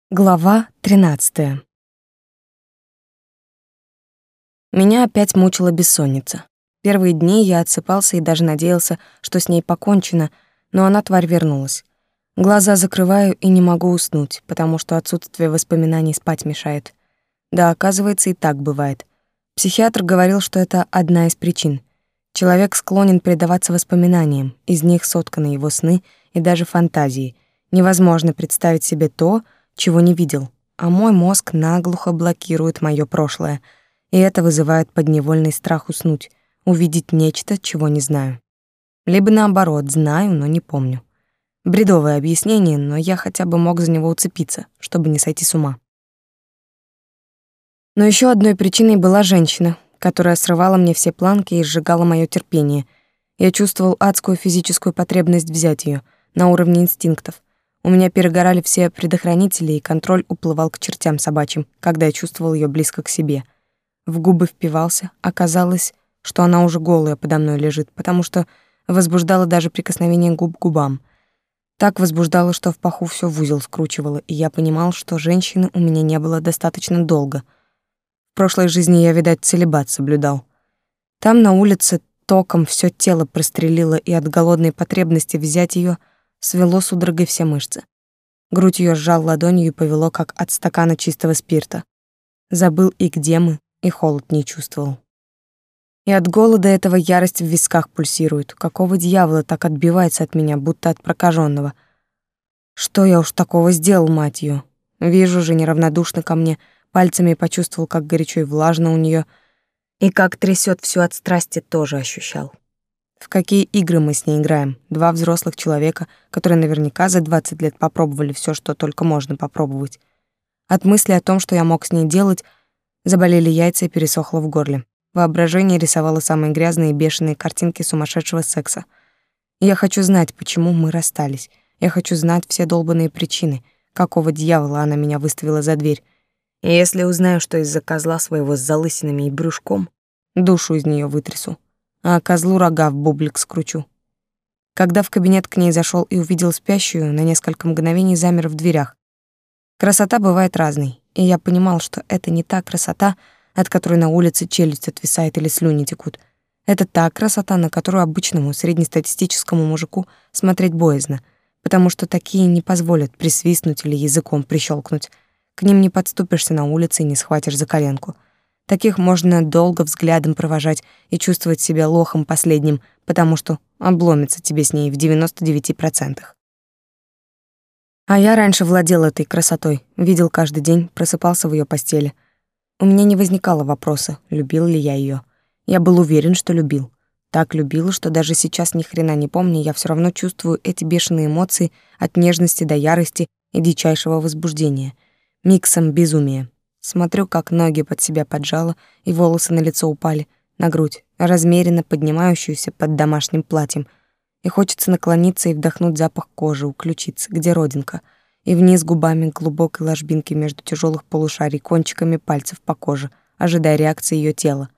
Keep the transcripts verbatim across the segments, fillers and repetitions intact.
Глава тринадцатая. Меня опять мучила бессонница. Первые дни я отсыпался и даже надеялся, что с ней покончено, но она, тварь, вернулась. Глаза закрываю и не могу уснуть, потому что отсутствие воспоминаний спать мешает. Да, оказывается, и так бывает. Психиатр говорил, что это одна из причин. Человек склонен предаваться воспоминаниям, из них сотканы его сны и даже фантазии. Невозможно представить себе то, чего не видел, а мой мозг наглухо блокирует моё прошлое, и это вызывает подневольный страх уснуть, увидеть нечто, чего не знаю. Либо наоборот, знаю, но не помню. Бредовое объяснение, но я хотя бы мог за него уцепиться, чтобы не сойти с ума. Но ещё одной причиной была женщина, которая срывала мне все планки и сжигала моё терпение. Я чувствовал адскую физическую потребность взять её на уровне инстинктов. У меня перегорали все предохранители, и контроль уплывал к чертям собачьим, когда я чувствовал её близко к себе. В губы впивался, оказалось, что она уже голая подо мной лежит, потому что возбуждало даже прикосновение губ к губам. Так возбуждало, что в паху всё в узел скручивало, и я понимал, что женщины у меня не было достаточно долго. В прошлой жизни я, видать, целибат соблюдал. Там на улице током всё тело прострелило, и от голодной потребности взять её свело судорогой все мышцы. Грудь её сжал ладонью и повело, как от стакана чистого спирта. Забыл и где мы, и холод не чувствовал. И от голода этого ярость в висках пульсирует. Какого дьявола так отбивается от меня, будто от прокаженного? Что я уж такого сделал, мать её? Вижу же, неравнодушно ко мне, пальцами почувствовал, как горячо и влажно у неё, и как трясёт всё от страсти, тоже ощущал. В какие игры мы с ней играем? Два взрослых человека, которые наверняка за двадцать лет попробовали всё, что только можно попробовать. От мысли о том, что я мог с ней делать, заболели яйца и пересохло в горле. Воображение рисовало самые грязные и бешеные картинки сумасшедшего секса. И я хочу знать, почему мы расстались. Я хочу знать все долбаные причины, какого дьявола она меня выставила за дверь. И если узнаю, что из-за козла своего с залысинами и брюшком, душу из неё вытрясу, а козлу рога в бублик скручу. Когда в кабинет к ней зашёл и увидел спящую, на несколько мгновений замер в дверях. Красота бывает разной, и я понимал, что это не та красота, от которой на улице челюсть отвисает или слюни текут. Это та красота, на которую обычному среднестатистическому мужику смотреть боязно, потому что такие не позволят присвистнуть или языком прищёлкнуть. К ним не подступишься на улице и не схватишь за коленку. Таких можно долго взглядом провожать и чувствовать себя лохом последним, потому что обломится тебе с ней в девяноста девяти процентах. А я раньше владел этой красотой, видел каждый день, просыпался в её постели. У меня не возникало вопроса, любил ли я её. Я был уверен, что любил. Так любил, что даже сейчас ни хрена не помню, я всё равно чувствую эти бешеные эмоции от нежности до ярости и дичайшего возбуждения, миксом безумия. Смотрю, как ноги под себя поджала, и волосы на лицо упали, на грудь, размеренно поднимающуюся под домашним платьем. И хочется наклониться и вдохнуть запах кожи у ключицы, где родинка, и вниз губами к глубокой ложбинке между тяжёлых полушарий, кончиками пальцев по коже, ожидая реакции её тела.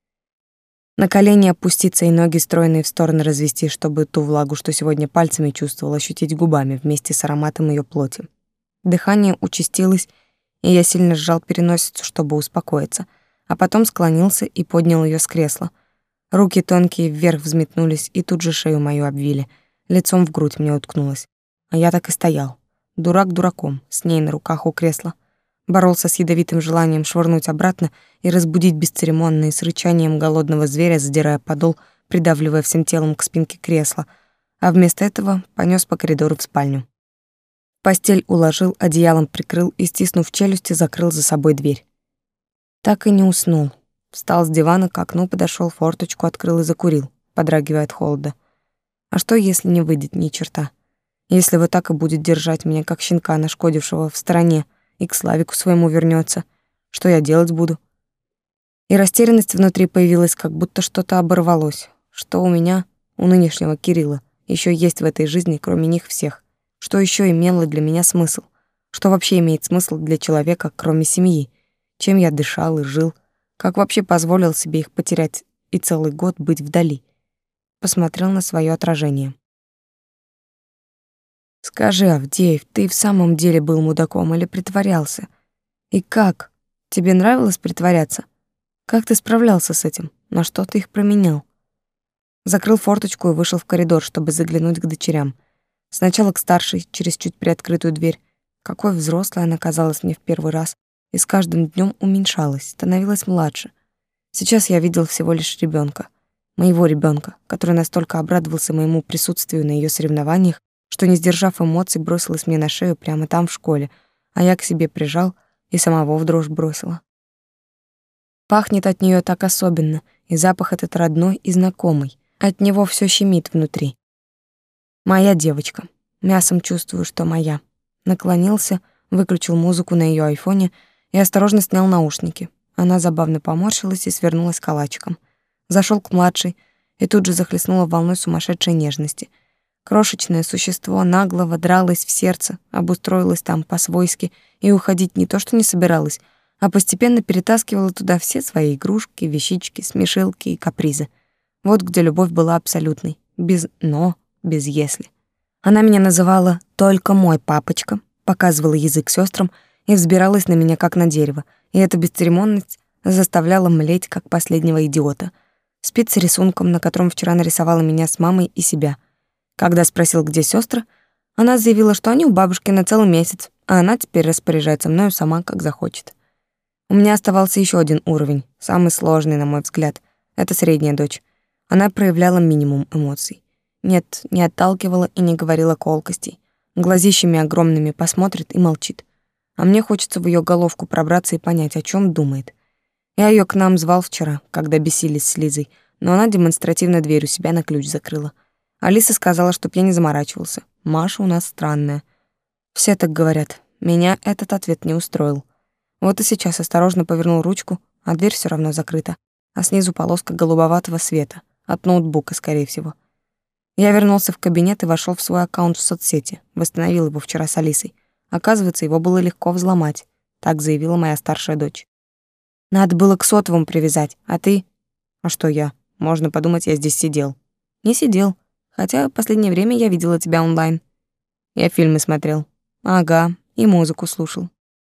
На колени опуститься и ноги стройные в стороны развести, чтобы ту влагу, что сегодня пальцами чувствовал, ощутить губами вместе с ароматом её плоти. Дыхание участилось, и я сильно сжал переносицу, чтобы успокоиться, а потом склонился и поднял её с кресла. Руки тонкие вверх взметнулись и тут же шею мою обвили, лицом в грудь мне уткнулась. А я так и стоял, дурак дураком, с ней на руках у кресла. Боролся с ядовитым желанием швырнуть обратно и разбудить бесцеремонно и с рычанием голодного зверя, задирая подол, придавливая всем телом к спинке кресла, а вместо этого понёс по коридору в спальню. Постель уложил, одеялом прикрыл и, стиснув челюсти, закрыл за собой дверь. Так и не уснул. Встал с дивана, к окну подошёл, форточку открыл и закурил, подрагивая от холода. А что, если не выйдет ни черта? Если вот так и будет держать меня, как щенка, нашкодившего в стороне, и к Славику своему вернётся? Что я делать буду? И растерянность внутри появилась, как будто что-то оборвалось. Что у меня, у нынешнего Кирилла, ещё есть в этой жизни, кроме них всех? Что ещё имело для меня смысл? Что вообще имеет смысл для человека, кроме семьи? Чем я дышал и жил? Как вообще позволил себе их потерять и целый год быть вдали? Посмотрел на своё отражение. Скажи, Авдеев, ты в самом деле был мудаком или притворялся? И как? Тебе нравилось притворяться? Как ты справлялся с этим? На что ты их променял? Закрыл форточку и вышел в коридор, чтобы заглянуть к дочерям. Сначала к старшей, через чуть приоткрытую дверь. Какой взрослой она казалась мне в первый раз, и с каждым днем уменьшалась, становилась младше. Сейчас я видел всего лишь ребенка, моего ребенка, который настолько обрадовался моему присутствию на ее соревнованиях, что, не сдержав эмоций, бросилась мне на шею прямо там, в школе, а я к себе прижал и самого в дрожь бросила. Пахнет от нее так особенно, и запах этот родной и знакомый. От него все щемит внутри. Моя девочка. Мясом чувствую, что моя. Наклонился, выключил музыку на ее айфоне и осторожно снял наушники. Она забавно поморщилась и свернулась калачиком. Зашел к младшей и тут же захлестнула волной сумасшедшей нежности. Крошечное существо нагло водралось в сердце, обустроилось там по-свойски и уходить не то что не собиралась, а постепенно перетаскивала туда все свои игрушки, вещички, смешилки и капризы. Вот где любовь была абсолютной, без «но», без «если». Она меня называла «только мой папочка», показывала язык сестрам и взбиралась на меня как на дерево, и эта бесцеремонность заставляла млеть, как последнего идиота. Спит с рисунком, на котором вчера нарисовала меня с мамой и себя. Когда спросил, где сестры, она заявила, что они у бабушки на целый месяц, а она теперь распоряжается мною сама, как захочет. У меня оставался еще один уровень, самый сложный, на мой взгляд. Это средняя дочь. Она проявляла минимум эмоций. Нет, не отталкивала и не говорила колкостей. Глазищами огромными посмотрит и молчит. А мне хочется в ее головку пробраться и понять, о чем думает. Я ее к нам звал вчера, когда бесились с Лизой, но она демонстративно дверь у себя на ключ закрыла. Алиса сказала, чтоб я не заморачивался. Маша у нас странная. Все так говорят. Меня этот ответ не устроил. Вот и сейчас осторожно повернул ручку, а дверь все равно закрыта, а снизу полоска голубоватого света, от ноутбука, скорее всего. Я вернулся в кабинет и вошел в свой аккаунт в соцсети, восстановил его вчера с Алисой. Оказывается, его было легко взломать, так заявила моя старшая дочь. Надо было к сотовому привязать, а ты... А что я? Можно подумать, я здесь сидел. Не сидел, хотя в последнее время я видела тебя онлайн. Я фильмы смотрел. Ага, и музыку слушал.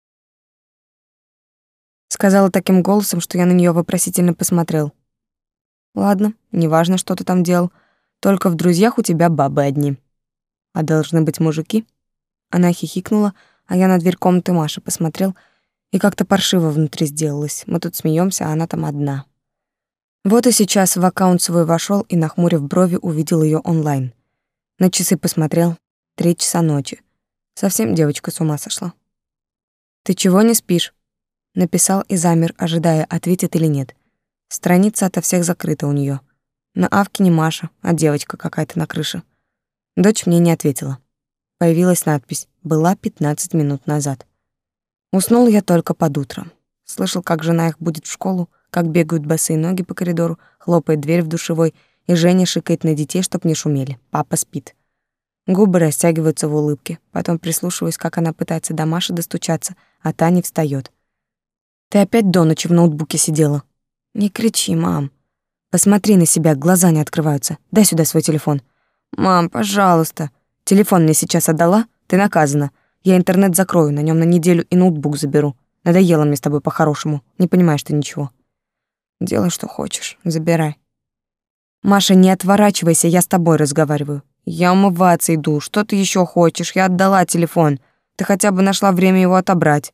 Сказала таким голосом, что я на нее вопросительно посмотрел. Ладно, неважно, что ты там делал, только в друзьях у тебя бабы одни. А должны быть мужики? Она хихикнула, а я на дверь комнаты Маши посмотрел, и как-то паршиво внутри сделалось. Мы тут смеемся, а она там одна. Вот и сейчас в аккаунт свой вошел и, нахмурив брови, увидел ее онлайн. На часы посмотрел. Три часа ночи. Совсем девочка с ума сошла. «Ты чего не спишь?» Написал и замер, ожидая, ответит или нет. Страница ото всех закрыта у нее. На авке не Маша, а девочка какая-то на крыше. Дочь мне не ответила. Появилась надпись «Была пятнадцать минут назад». Уснул я только под утро. Слышал, как жена их будет в школу, как бегают босые ноги по коридору, хлопает дверь в душевой, и Женя шикает на детей, чтоб не шумели. Папа спит. Губы растягиваются в улыбке. Потом прислушиваюсь, как она пытается до Маши достучаться, а та не встает. «Ты опять до ночи в ноутбуке сидела?» «Не кричи, мам. Посмотри на себя, глаза не открываются. Дай сюда свой телефон». «Мам, пожалуйста». «Телефон мне сейчас отдала? Ты наказана. Я интернет закрою, на нем на неделю и ноутбук заберу. Надоело мне с тобой по-хорошему. Не понимаешь ты ничего». «Делай, что хочешь. Забирай». «Маша, не отворачивайся, я с тобой разговариваю». «Я умываться иду. Что ты еще хочешь? Я отдала телефон. Ты хотя бы нашла время его отобрать».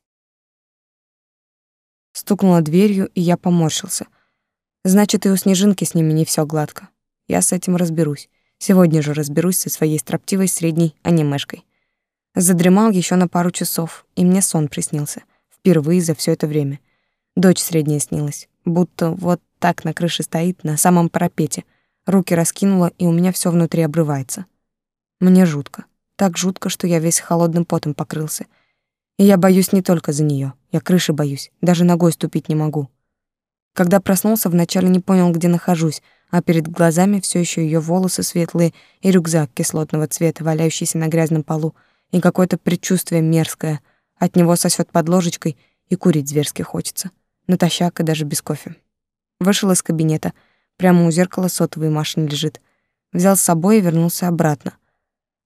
Стукнула дверью, и я поморщился. Значит, и у Снежинки с ними не все гладко. Я с этим разберусь. Сегодня же разберусь со своей строптивой средней анимешкой. Задремал еще на пару часов, и мне сон приснился. Впервые за все это время. Дочь средняя снилась, будто вот так на крыше стоит, на самом парапете. Руки раскинула, и у меня все внутри обрывается. Мне жутко. Так жутко, что я весь холодным потом покрылся. И я боюсь не только за нее, я крыши боюсь, даже ногой ступить не могу. Когда проснулся, вначале не понял, где нахожусь, а перед глазами все еще ее волосы светлые и рюкзак кислотного цвета, валяющийся на грязном полу, и какое-то предчувствие мерзкое. От него сосет под ложечкой, и курить зверски хочется. Натощак и даже без кофе. Вышел из кабинета. Прямо у зеркала сотовый Машин лежит. Взял с собой и вернулся обратно.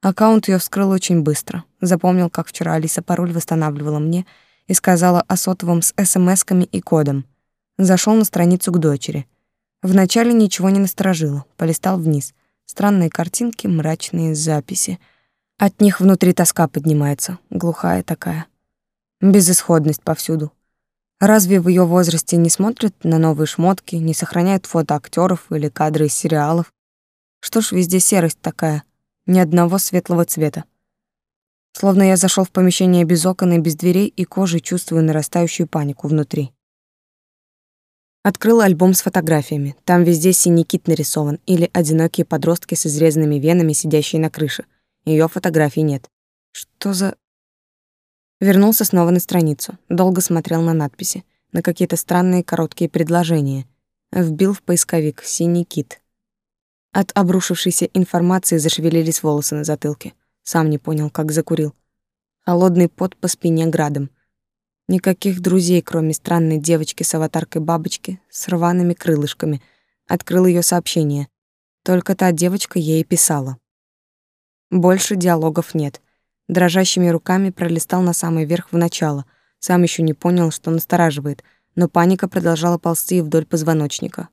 Аккаунт ее вскрыл очень быстро. Запомнил, как вчера Алиса пароль восстанавливала мне и сказала о сотовом с смс-ками и кодом. Зашел на страницу к дочери. Вначале ничего не насторожило. Полистал вниз. Странные картинки, мрачные записи. От них внутри тоска поднимается, глухая такая. Безысходность повсюду. Разве в ее возрасте не смотрят на новые шмотки, не сохраняют фото актеров или кадры из сериалов? Что ж везде серость такая, ни одного светлого цвета. Словно я зашел в помещение без окон и без дверей, и кожей чувствую нарастающую панику внутри. Открыла альбом с фотографиями. Там везде синий кит нарисован или одинокие подростки с изрезанными венами, сидящие на крыше. Ее фотографий нет. Что за... Вернулся снова на страницу. Долго смотрел на надписи, на какие-то странные короткие предложения. Вбил в поисковик «синий кит». От обрушившейся информации зашевелились волосы на затылке. Сам не понял, как закурил. Холодный пот по спине градом. Никаких друзей, кроме странной девочки с аватаркой бабочки с рваными крылышками. Открыл ее сообщение. Только та девочка ей писала. Больше диалогов нет. Дрожащими руками пролистал на самый верх в начало. Сам еще не понял, что настораживает, но паника продолжала ползти вдоль позвоночника.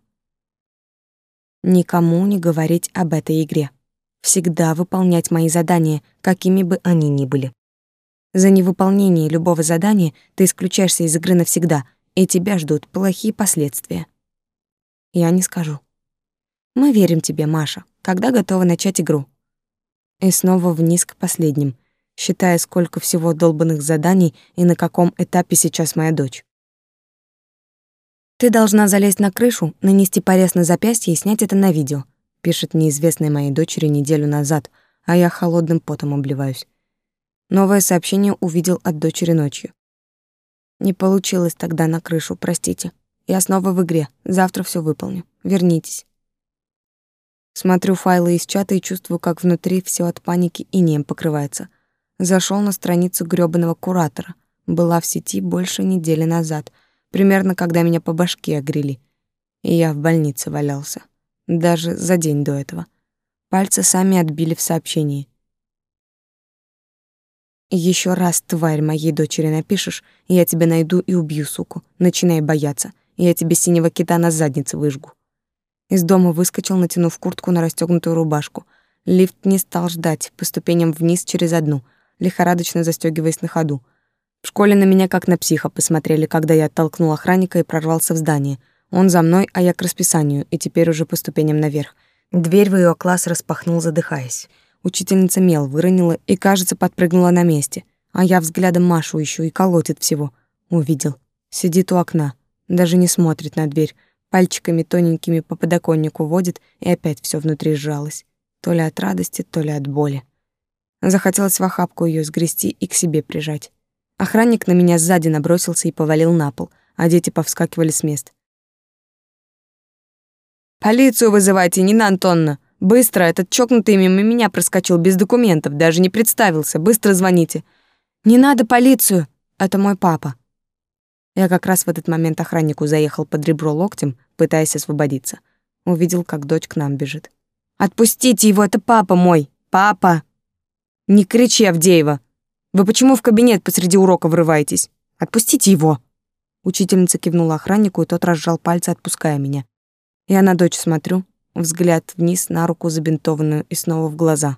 Никому не говорить об этой игре. Всегда выполнять мои задания, какими бы они ни были. За невыполнение любого задания ты исключаешься из игры навсегда, и тебя ждут плохие последствия. Я не скажу. Мы верим тебе, Маша, когда готова начать игру. И снова вниз к последним, считая, сколько всего долбанных заданий и на каком этапе сейчас моя дочь. Ты должна залезть на крышу, нанести порез на запястье и снять это на видео, пишет неизвестной моей дочери неделю назад, а я холодным потом обливаюсь. Новое сообщение увидел от дочери ночью. Не получилось тогда на крышу, простите. Я снова в игре, завтра все выполню. Вернитесь. Смотрю файлы из чата и чувствую, как внутри все от паники инеем покрывается. Зашел на страницу грёбаного куратора. Была в сети больше недели назад, примерно когда меня по башке огрели. И я в больнице валялся. Даже за день до этого. Пальцы сами отбили в сообщении. Еще раз, тварь, моей дочери напишешь, и я тебя найду и убью, суку. Начинай бояться, и я тебе синего кита на заднице выжгу. Из дома выскочил, натянув куртку на расстёгнутую рубашку. Лифт не стал ждать, по ступеням вниз через одну, лихорадочно застёгиваясь на ходу. В школе на меня как на психа посмотрели, когда я оттолкнул охранника и прорвался в здание. Он за мной, а я к расписанию, и теперь уже по ступеням наверх. Дверь в её класс распахнул, задыхаясь. Учительница мел выронила и, кажется, подпрыгнула на месте. А я взглядом Машу ищу и колотит всего. Увидел. Сидит у окна. Даже не смотрит на дверь. Пальчиками тоненькими по подоконнику водит, и опять все внутри сжалось. То ли от радости, то ли от боли. Захотелось в охапку ее сгрести и к себе прижать. Охранник на меня сзади набросился и повалил на пол, а дети повскакивали с мест. «Полицию вызывайте, Нина Антоновна! Быстро, этот чокнутый мимо меня проскочил без документов, даже не представился. Быстро звоните. Не надо полицию, это мой папа». Я как раз в этот момент охраннику заехал под ребро локтем, пытаясь освободиться. Увидел, как дочь к нам бежит. «Отпустите его, это папа мой! Папа!» «Не кричи, Авдеева! Вы почему в кабинет посреди урока врываетесь? Отпустите его!» Учительница кивнула охраннику, и тот разжал пальцы, отпуская меня. Я на дочь смотрю, взгляд вниз на руку забинтованную и снова в глаза.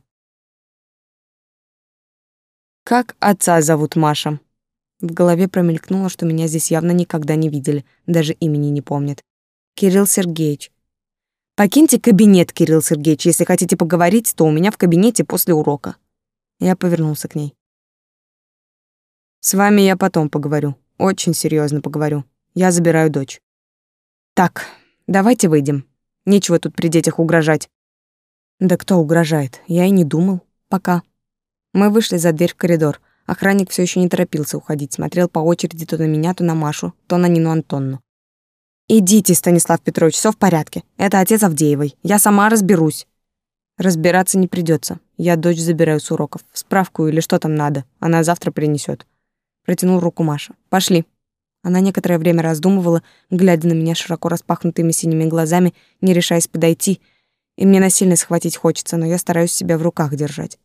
«Как отца зовут, Маша?» В голове промелькнуло, что меня здесь явно никогда не видели, даже имени не помнят. «Кирилл Сергеевич». «Покиньте кабинет, Кирилл Сергеевич, если хотите поговорить, то у меня в кабинете после урока». Я повернулся к ней. «С вами я потом поговорю, очень серьезно поговорю. Я забираю дочь». «Так, давайте выйдем. Нечего тут при детях угрожать». «Да кто угрожает? Я и не думал. Пока». Мы вышли за дверь в коридор. Охранник все еще не торопился уходить, смотрел по очереди то на меня, то на Машу, то на Нину Антонну. «Идите, Станислав Петрович, все в порядке. Это отец Авдеевой. Я сама разберусь». «Разбираться не придется. Я дочь забираю с уроков. Справку или что там надо. Она завтра принесет». Протянул руку Маша. «Пошли». Она некоторое время раздумывала, глядя на меня широко распахнутыми синими глазами, не решаясь подойти. И мне насильно схватить хочется, но я стараюсь себя в руках держать.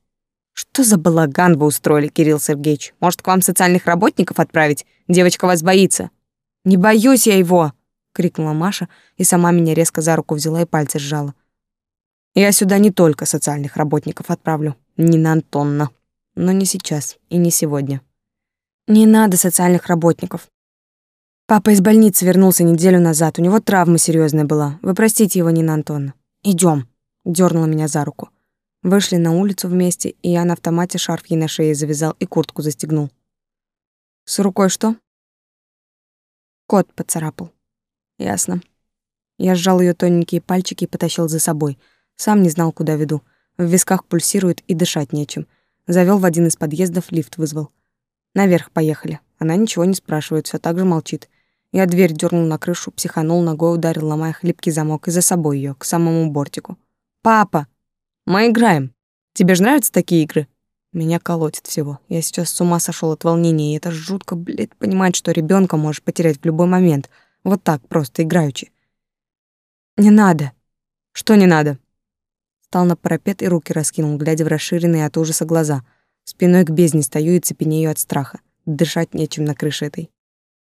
Что за балаган вы устроили, Кирилл Сергеевич? Может, к вам социальных работников отправить? Девочка вас боится. Не боюсь я его, крикнула Маша и сама меня резко за руку взяла и пальцы сжала. Я сюда не только социальных работников отправлю, Нина Антоновна, но не сейчас и не сегодня. Не надо социальных работников. Папа из больницы вернулся неделю назад, у него травма серьезная была. Вы простите его, Нина Антоновна. Идем, дернула меня за руку. Вышли на улицу вместе, и я на автомате шарф ей на шее завязал и куртку застегнул. С рукой что? Кот поцарапал. Ясно. Я сжал ее тоненькие пальчики и потащил за собой. Сам не знал, куда веду. В висках пульсирует и дышать нечем. Завел в один из подъездов, лифт вызвал. Наверх поехали. Она ничего не спрашивает, все так же молчит. Я дверь дернул на крышу, психанул, ногой ударил, ломая хлипкий замок, и за собой ее к самому бортику. «Папа! Мы играем. Тебе же нравятся такие игры?» Меня колотит всего. Я сейчас с ума сошел от волнения, и это жутко, блядь, понимать, что ребенка можешь потерять в любой момент. Вот так, просто играючи. «Не надо». «Что не надо?» Встал на парапет и руки раскинул, глядя в расширенные от ужаса глаза. Спиной к бездне стою и цепенею от страха. Дышать нечем на крыше этой.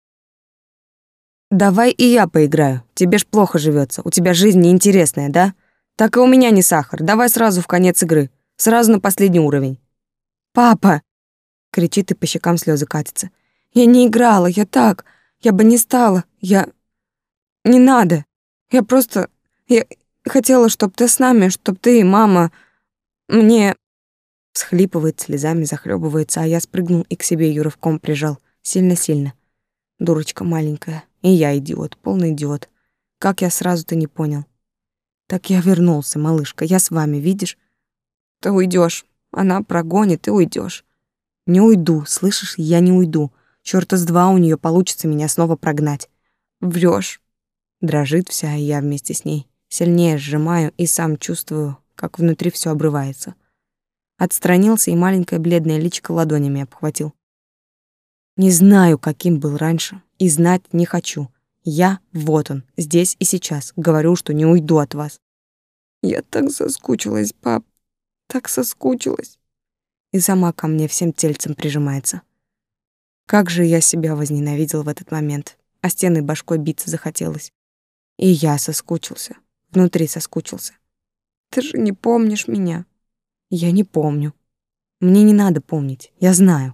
«Давай и я поиграю. Тебе ж плохо живется. У тебя жизнь неинтересная, да? Так и у меня не сахар. Давай сразу в конец игры. Сразу на последний уровень». «Папа!» — кричит, и по щекам слезы катятся. «Я не играла, я так. Я бы не стала. Я... Не надо. Я просто... Я хотела, чтоб ты с нами, чтоб ты и мама... Мне...» Всхлипывает, слезами захлебывается, а я спрыгнул и к себе ее рывком прижал. Сильно-сильно. Дурочка маленькая. И я идиот, полный идиот. Как я сразу-то не понял. «Так я вернулся, малышка, я с вами, видишь? Ты уйдешь. Она прогонит, и уйдешь. Не уйду, слышишь? Я не уйду. Чёрта с два у нее получится меня снова прогнать. Врешь. Дрожит вся, и я вместе с ней. Сильнее сжимаю и сам чувствую, как внутри все обрывается. Отстранился и маленькое бледное личико ладонями обхватил. Не знаю, каким был раньше, и знать не хочу. Я, вот он, здесь и сейчас, говорю, что не уйду от вас. Я так соскучилась, пап, так соскучилась. И сама ко мне всем тельцем прижимается. Как же я себя возненавидел в этот момент, а стены башкой биться захотелось. И я соскучился, внутри соскучился. Ты же не помнишь меня. Я не помню. Мне не надо помнить, я знаю.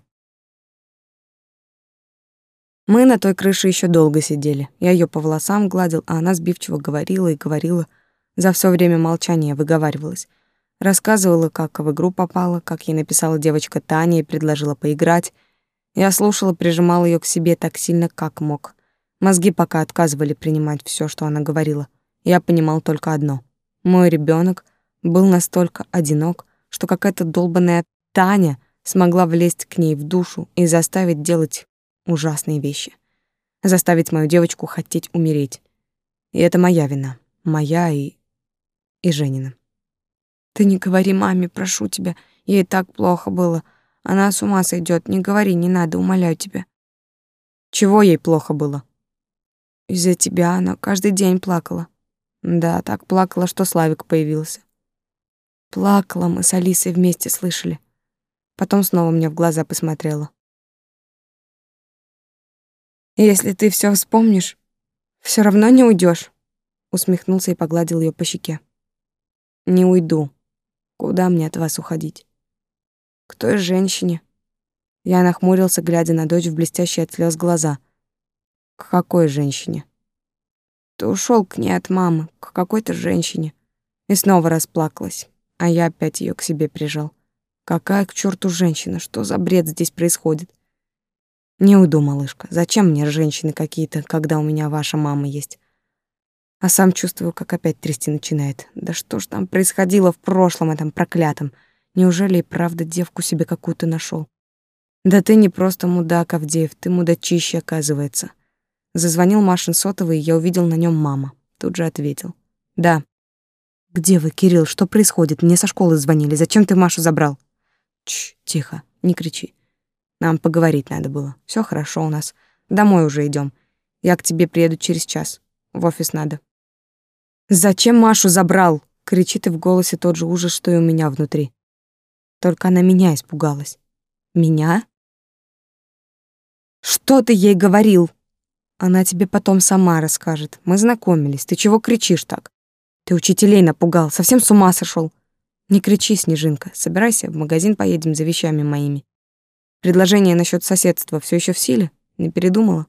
Мы на той крыше еще долго сидели. Я ее по волосам гладил, а она сбивчиво говорила и говорила. За все время молчания выговаривалась. Рассказывала, как в игру попала, как ей написала девочка Таня и предложила поиграть. Я слушала, прижимала ее к себе так сильно, как мог. Мозги пока отказывали принимать все, что она говорила. Я понимал только одно. Мой ребенок был настолько одинок, что какая-то долбаная Таня смогла влезть к ней в душу и заставить делать ужасные вещи. Заставить мою девочку хотеть умереть. И это моя вина. Моя и... и Женина. Ты не говори маме, прошу тебя. Ей так плохо было. Она с ума сойдет. Не говори, не надо, умоляю тебя. Чего ей плохо было? Из-за тебя она каждый день плакала. Да, так плакала, что Славик появился. Плакала, мы с Алисой вместе слышали. Потом снова мне в глаза посмотрела. Если ты все вспомнишь, все равно не уйдешь. Усмехнулся и погладил ее по щеке. Не уйду. Куда мне от вас уходить? К той женщине. Я нахмурился, глядя на дочь в блестящие от слез глаза. К какой женщине? Ты ушел к ней от мамы, к какой-то женщине. И снова расплакалась, а я опять ее к себе прижал. Какая к черту женщина? Что за бред здесь происходит? Не уйду, малышка. Зачем мне женщины какие-то, когда у меня ваша мама есть? А сам чувствую, как опять трясти начинает. Да что ж там происходило в прошлом этом проклятом? Неужели и правда девку себе какую-то нашел? Да ты не просто мудак, Авдеев, ты мудачище, оказывается. Зазвонил Машин сотовый, и я увидел на нем мама. Тут же ответил. Да. Где вы, Кирилл? Что происходит? Мне со школы звонили. Зачем ты Машу забрал? Чш, тихо, не кричи. Нам поговорить надо было. Все хорошо у нас. Домой уже идем. Я к тебе приеду через час. В офис надо. Зачем Машу забрал? Кричит, и в голосе тот же ужас, что и у меня внутри. Только она меня испугалась. Меня? Что ты ей говорил? Она тебе потом сама расскажет. Мы знакомились. Ты чего кричишь так? Ты учителей напугал, совсем с ума сошел. Не кричи, Снежинка. Собирайся, в магазин поедем за вещами моими. Предложение насчет соседства все еще в силе? Не передумала?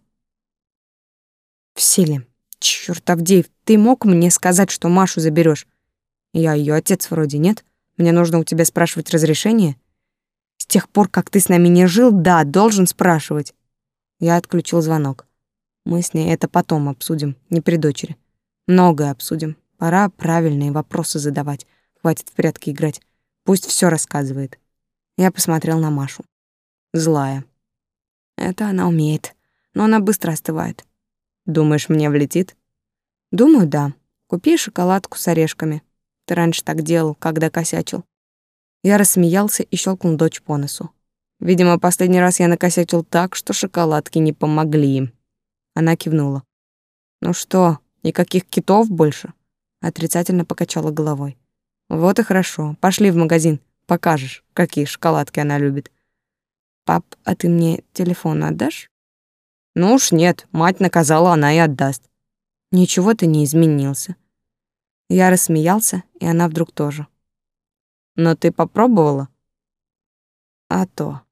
В силе. Чёрт, Авдеев, ты мог мне сказать, что Машу заберешь? Я ее отец вроде, нет? Мне нужно у тебя спрашивать разрешение? С тех пор, как ты с нами не жил, да, должен спрашивать. Я отключил звонок. Мы с ней это потом обсудим, не при дочери. Многое обсудим. Пора правильные вопросы задавать. Хватит в прятки играть. Пусть все рассказывает. Я посмотрел на Машу. Злая. Это она умеет, но она быстро остывает. Думаешь, мне влетит? Думаю, да. Купи шоколадку с орешками. Ты раньше так делал, когда косячил. Я рассмеялся и щелкнул дочь по носу. Видимо, последний раз я накосячил так, что шоколадки не помогли. Она кивнула. Ну что, никаких китов больше? Отрицательно покачала головой. Вот и хорошо. Пошли в магазин, покажешь, какие шоколадки она любит. Пап, а ты мне телефон отдашь? Ну уж нет, мать наказала, она и отдаст. Ничего ты не изменился. Я рассмеялся, и она вдруг тоже. Но ты попробовала? А то.